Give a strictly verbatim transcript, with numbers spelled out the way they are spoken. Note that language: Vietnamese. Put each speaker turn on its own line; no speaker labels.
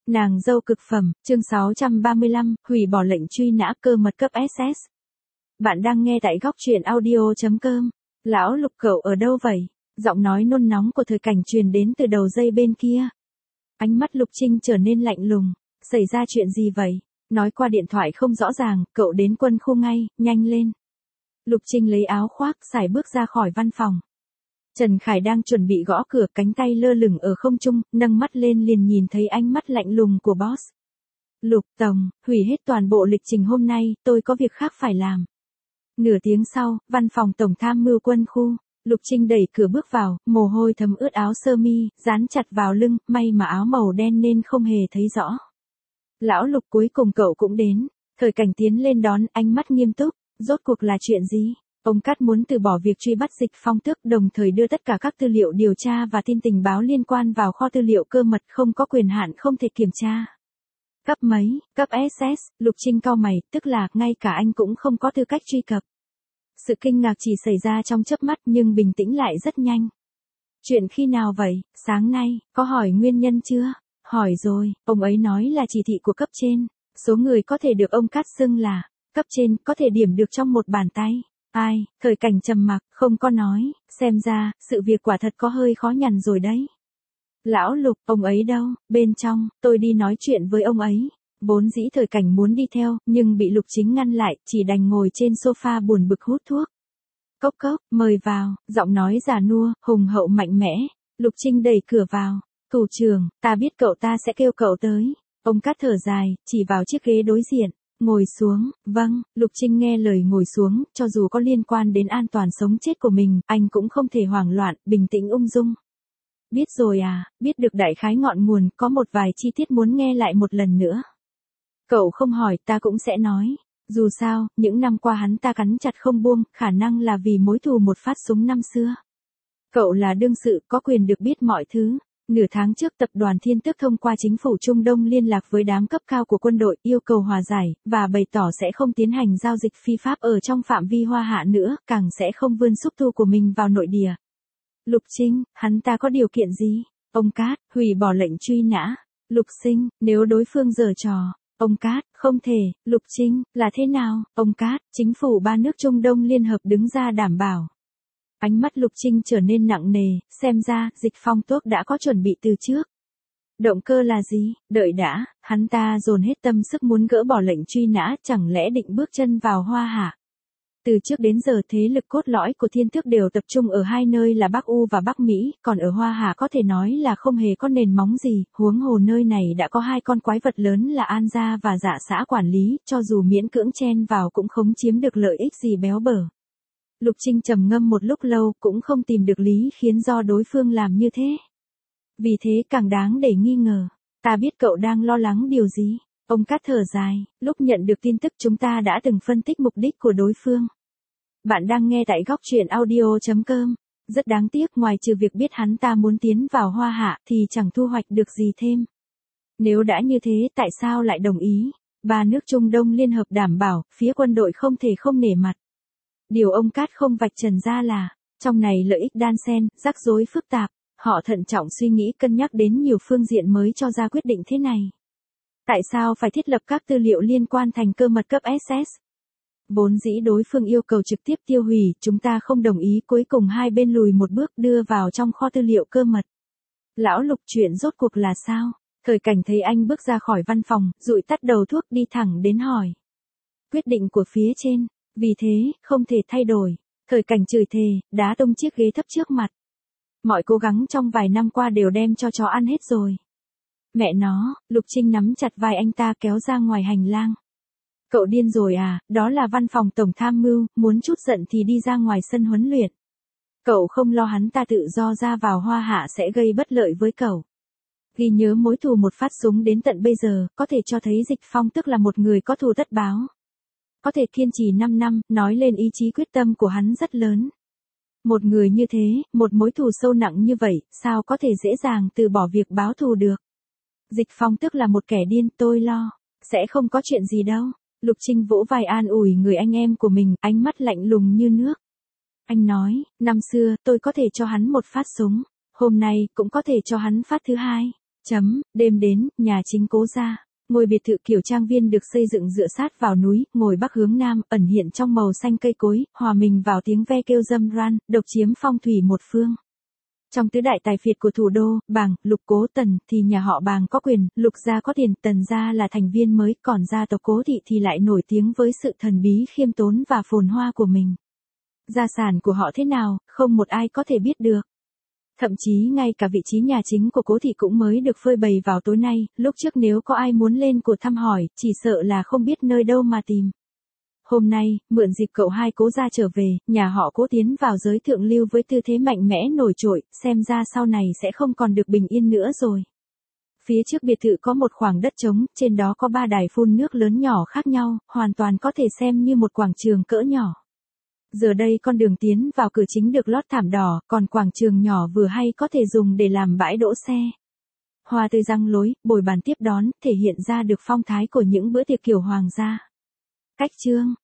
Nàng dâu cực phẩm, chương sáu trăm ba mươi lăm, hủy bỏ lệnh truy nã cơ mật cấp ét ét. Bạn đang nghe tại góc truyện audio.com. Lão Lục cậu ở đâu vậy? Giọng nói nôn nóng của Thời Cảnh truyền đến từ đầu dây bên kia. Ánh mắt Lục Trinh trở nên lạnh lùng. Xảy ra chuyện gì vậy? Nói qua điện thoại không rõ ràng, cậu đến quân khu ngay, nhanh lên. Lục Trinh lấy áo khoác, sải bước ra khỏi văn phòng. Trần Khải đang chuẩn bị gõ cửa, cánh tay lơ lửng ở không trung, nâng mắt lên liền nhìn thấy ánh mắt lạnh lùng của boss. Lục Tổng, hủy hết toàn bộ lịch trình hôm nay, tôi có việc khác phải làm. Nửa tiếng sau, văn phòng Tổng tham mưu quân khu, Lục Trinh đẩy cửa bước vào, mồ hôi thấm ướt áo sơ mi, dán chặt vào lưng, may mà áo màu đen nên không hề thấy rõ. Lão Lục, cuối cùng cậu cũng đến. Thời Cảnh tiến lên đón, ánh mắt nghiêm túc. Rốt cuộc là chuyện gì? Ông Cát muốn từ bỏ việc truy bắt Dịch Phong Tước, đồng thời đưa tất cả các tư liệu điều tra và tin tình báo liên quan vào kho tư liệu cơ mật không có quyền hạn không thể kiểm tra. Cấp mấy? Cấp ét ét, Lục Trinh cau mày, tức là ngay cả anh cũng không có tư cách truy cập. Sự kinh ngạc chỉ xảy ra trong chớp mắt nhưng bình tĩnh lại rất nhanh. Chuyện khi nào vậy? Sáng nay, có hỏi nguyên nhân chưa? Hỏi rồi, ông ấy nói là chỉ thị của cấp trên. Số người có thể được ông Cát xưng là cấp trên, có thể điểm được trong một bàn tay. Ai? Thời Cảnh trầm mặc, không có nói, xem ra, sự việc quả thật có hơi khó nhằn rồi đấy. Lão Lục, ông ấy đâu? Bên trong, tôi đi nói chuyện với ông ấy. Vốn dĩ Thời Cảnh muốn đi theo, nhưng bị Lục Chính ngăn lại, chỉ đành ngồi trên sofa buồn bực hút thuốc. Cốc cốc, mời vào, giọng nói già nua, hùng hậu mạnh mẽ. Lục Trinh đẩy cửa vào. Thủ trưởng, ta biết cậu, ta sẽ kêu cậu tới. Ông Cát thở dài, chỉ vào chiếc ghế đối diện. Ngồi xuống, vâng, Lục Trinh nghe lời ngồi xuống, cho dù có liên quan đến an toàn sống chết của mình, anh cũng không thể hoảng loạn, bình tĩnh ung dung. Biết rồi à, biết được đại khái ngọn nguồn, có một vài chi tiết muốn nghe lại một lần nữa. Cậu không hỏi, ta cũng sẽ nói. Dù sao, những năm qua hắn ta cắn chặt không buông, khả năng là vì mối thù một phát súng năm xưa. Cậu là đương sự, có quyền được biết mọi thứ. Nửa tháng trước tập đoàn Thiên Tước thông qua chính phủ Trung Đông liên lạc với đám cấp cao của quân đội, yêu cầu hòa giải, và bày tỏ sẽ không tiến hành giao dịch phi pháp ở trong phạm vi Hoa Hạ nữa, càng sẽ không vươn xúc tu của mình vào nội địa. Lục Trinh, hắn ta có điều kiện gì? Ông Cát, hủy bỏ lệnh truy nã. Lục Sinh, nếu đối phương giở trò. Ông Cát, không thể. Lục Trinh, là thế nào? Ông Cát, chính phủ ba nước Trung Đông liên hợp đứng ra đảm bảo. Ánh mắt Lục Trinh trở nên nặng nề, xem ra, Dịch Phong Tước đã có chuẩn bị từ trước. Động cơ là gì? Đợi đã, hắn ta dồn hết tâm sức muốn gỡ bỏ lệnh truy nã, chẳng lẽ định bước chân vào Hoa Hạ. Từ trước đến giờ thế lực cốt lõi của Thiên Tước đều tập trung ở hai nơi là Bắc U và Bắc Mỹ, còn ở Hoa Hạ có thể nói là không hề có nền móng gì, huống hồ nơi này đã có hai con quái vật lớn là An Gia và Dạ xã quản lý, cho dù miễn cưỡng chen vào cũng không chiếm được lợi ích gì béo bở. Lục Trinh trầm ngâm một lúc lâu, cũng không tìm được lý khiến do đối phương làm như thế. Vì thế càng đáng để nghi ngờ. Ta biết cậu đang lo lắng điều gì. Ông Cát thở dài, lúc nhận được tin tức chúng ta đã từng phân tích mục đích của đối phương. Bạn đang nghe tại góc truyện audio.com. Rất đáng tiếc, ngoài trừ việc biết hắn ta muốn tiến vào Hoa Hạ thì chẳng thu hoạch được gì thêm. Nếu đã như thế, tại sao lại đồng ý? Ba nước Trung Đông liên hợp đảm bảo, phía quân đội không thể không nể mặt. Điều ông Cát không vạch trần ra là, trong này lợi ích đan xen, rắc rối phức tạp, họ thận trọng suy nghĩ cân nhắc đến nhiều phương diện mới cho ra quyết định thế này. Tại sao phải thiết lập các tư liệu liên quan thành cơ mật cấp ét ét? Vốn dĩ đối phương yêu cầu trực tiếp tiêu hủy, chúng ta không đồng ý, cuối cùng hai bên lùi một bước đưa vào trong kho tư liệu cơ mật. Lão Lục, chuyện rốt cuộc là sao? Thời Cảnh thấy anh bước ra khỏi văn phòng, dụi tắt đầu thuốc đi thẳng đến hỏi. Quyết định của phía trên. Vì thế, không thể thay đổi. Thời Cảnh chửi thề, đá tung chiếc ghế thấp trước mặt. Mọi cố gắng trong vài năm qua đều đem cho chó ăn hết rồi. Mẹ nó, Lục Trinh nắm chặt vai anh ta kéo ra ngoài hành lang. Cậu điên rồi à, đó là văn phòng Tổng tham mưu, muốn chút giận thì đi ra ngoài sân huấn luyện. Cậu không lo hắn ta tự do ra vào Hoa Hạ sẽ gây bất lợi với cậu. Ghi nhớ mối thù một phát súng đến tận bây giờ, có thể cho thấy Dịch Phong tức là một người có thù tất báo. Có thể kiên trì năm năm, nói lên ý chí quyết tâm của hắn rất lớn. Một người như thế, một mối thù sâu nặng như vậy, sao có thể dễ dàng từ bỏ việc báo thù được. Dịch Phong tức là một kẻ điên, tôi lo. Sẽ không có chuyện gì đâu. Lục Trinh vỗ vai an ủi người anh em của mình, ánh mắt lạnh lùng như nước. Anh nói, năm xưa, tôi có thể cho hắn một phát súng. Hôm nay, cũng có thể cho hắn phát thứ hai. Chấm, đêm đến, nhà chính Cố gia. Ngôi biệt thự kiểu trang viên được xây dựng dựa sát vào núi, ngồi bắc hướng nam, ẩn hiện trong màu xanh cây cối, hòa mình vào tiếng ve kêu râm ran, độc chiếm phong thủy một phương. Trong tứ đại tài phiệt của thủ đô, Bàng, Lục, Cố, Tần, thì nhà họ Bàng có quyền, Lục gia có tiền, Tần gia là thành viên mới, còn gia tộc Cố thị thì lại nổi tiếng với sự thần bí khiêm tốn và phồn hoa của mình. Gia sản của họ thế nào, không một ai có thể biết được. Thậm chí ngay cả vị trí nhà chính của Cố thị cũng mới được phơi bày vào tối nay, lúc trước nếu có ai muốn lên của thăm hỏi, chỉ sợ là không biết nơi đâu mà tìm. Hôm nay, mượn dịp cậu hai Cố gia trở về, nhà họ Cố tiến vào giới thượng lưu với tư thế mạnh mẽ nổi trội, xem ra sau này sẽ không còn được bình yên nữa rồi. Phía trước biệt thự có một khoảng đất trống, trên đó có ba đài phun nước lớn nhỏ khác nhau, hoàn toàn có thể xem như một quảng trường cỡ nhỏ. Giờ đây con đường tiến vào cửa chính được lót thảm đỏ, còn quảng trường nhỏ vừa hay có thể dùng để làm bãi đỗ xe. Hoa tươi răng lối, bồi bàn tiếp đón, thể hiện ra được phong thái của những bữa tiệc kiểu hoàng gia. Cách chương